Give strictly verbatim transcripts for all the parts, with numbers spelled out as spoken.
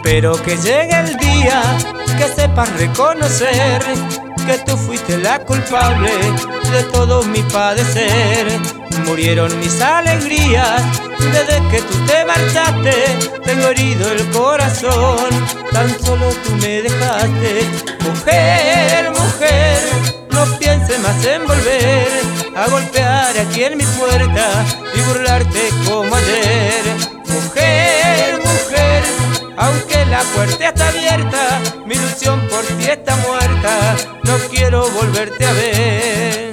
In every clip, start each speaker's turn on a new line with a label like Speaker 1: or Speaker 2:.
Speaker 1: Espero que llegue el día que sepas reconocer que tú fuiste la culpable de todo mi padecer. Murieron mis alegrías desde que tú te marchaste. Tengo herido el corazón, tan solo tú me dejaste. Mujer, mujer, no pienses más en volver a golpear aquí en mi puerta y burlarte como ayer. Mujer, mujer, aunque la puerta está abierta, mi ilusión por ti está muerta. No quiero volverte a ver.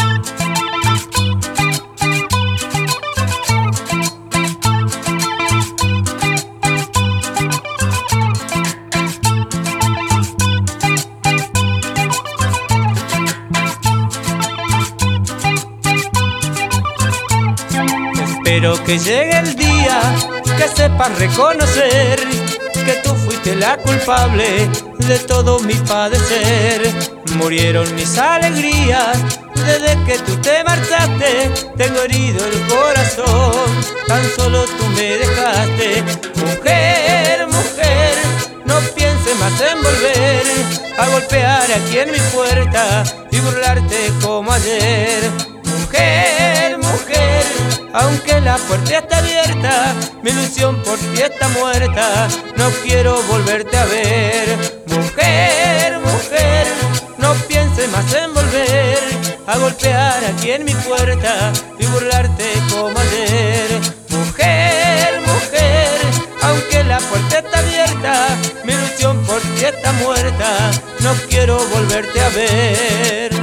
Speaker 1: Espero que llegue el día que sepas reconocer que tú fuiste la culpable de todo mi padecer. Murieron mis alegrías desde que tú te marchaste. Tengo herido el corazón, tan solo tú me dejaste. Mujer, mujer, no pienses más en volver a golpear aquí en mi puerta y burlarte como ayer. Mujer, mujer, aunque la puerta está abierta, mi ilusión por ti está muerta. No quiero volverte a ver. Mujer, mujer, no pienses más en volver a golpear aquí en mi puerta y burlarte como ayer. Mujer, mujer, aunque la puerta está abierta, mi ilusión por ti está muerta. No quiero volverte a ver.